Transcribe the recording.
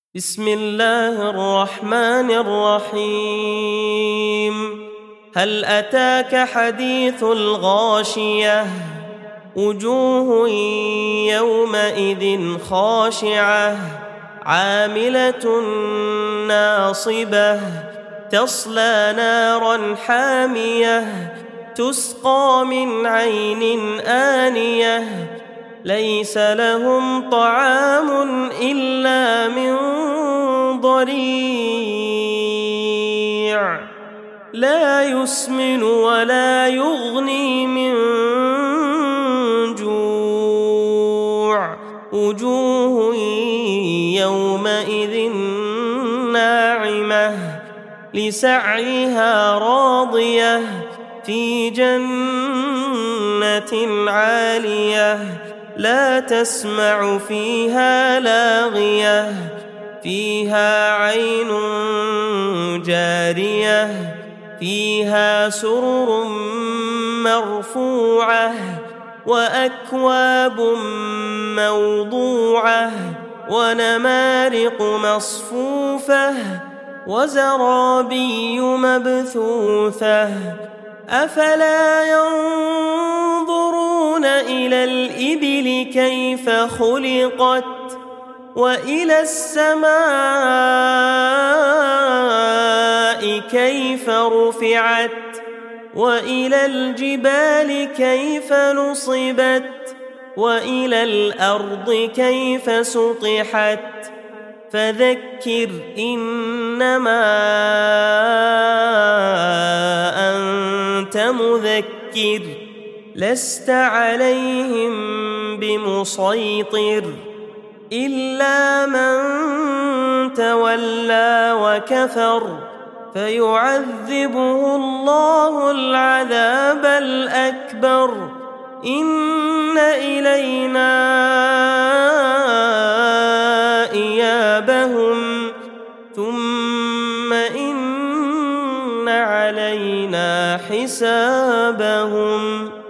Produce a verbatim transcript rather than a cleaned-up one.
بسم الله الرحمن الرحيم. هل أتاك حديث الغاشية؟ وجوه يومئذ خاشعة عاملة ناصبة تصلى نارا حامية تسقى من عين آنية ليس لهم طعام إلا من ضريع لا يسمن ولا يغني من جوع وجوه يومئذ ناعمة لسعيها راضية في جنة عالية لا تسمع فيها لاغية فيها عين جارية فيها سرر مرفوعة وأكواب موضوعة ونمارق مصفوفة وزرابي مبثوثة أفلا ينظرون إلى الإبل كيف خلقت وإلى السماء كيف رفعت وإلى الجبال كيف نصبت وإلى الأرض كيف سطحت فذكر إنما أنت مذكر لست عليهم بمسيطر إلا من تولى وكفر فيعذبه الله العذاب الأكبر إن إلينا إيابهم ثم إن علينا حسابهم.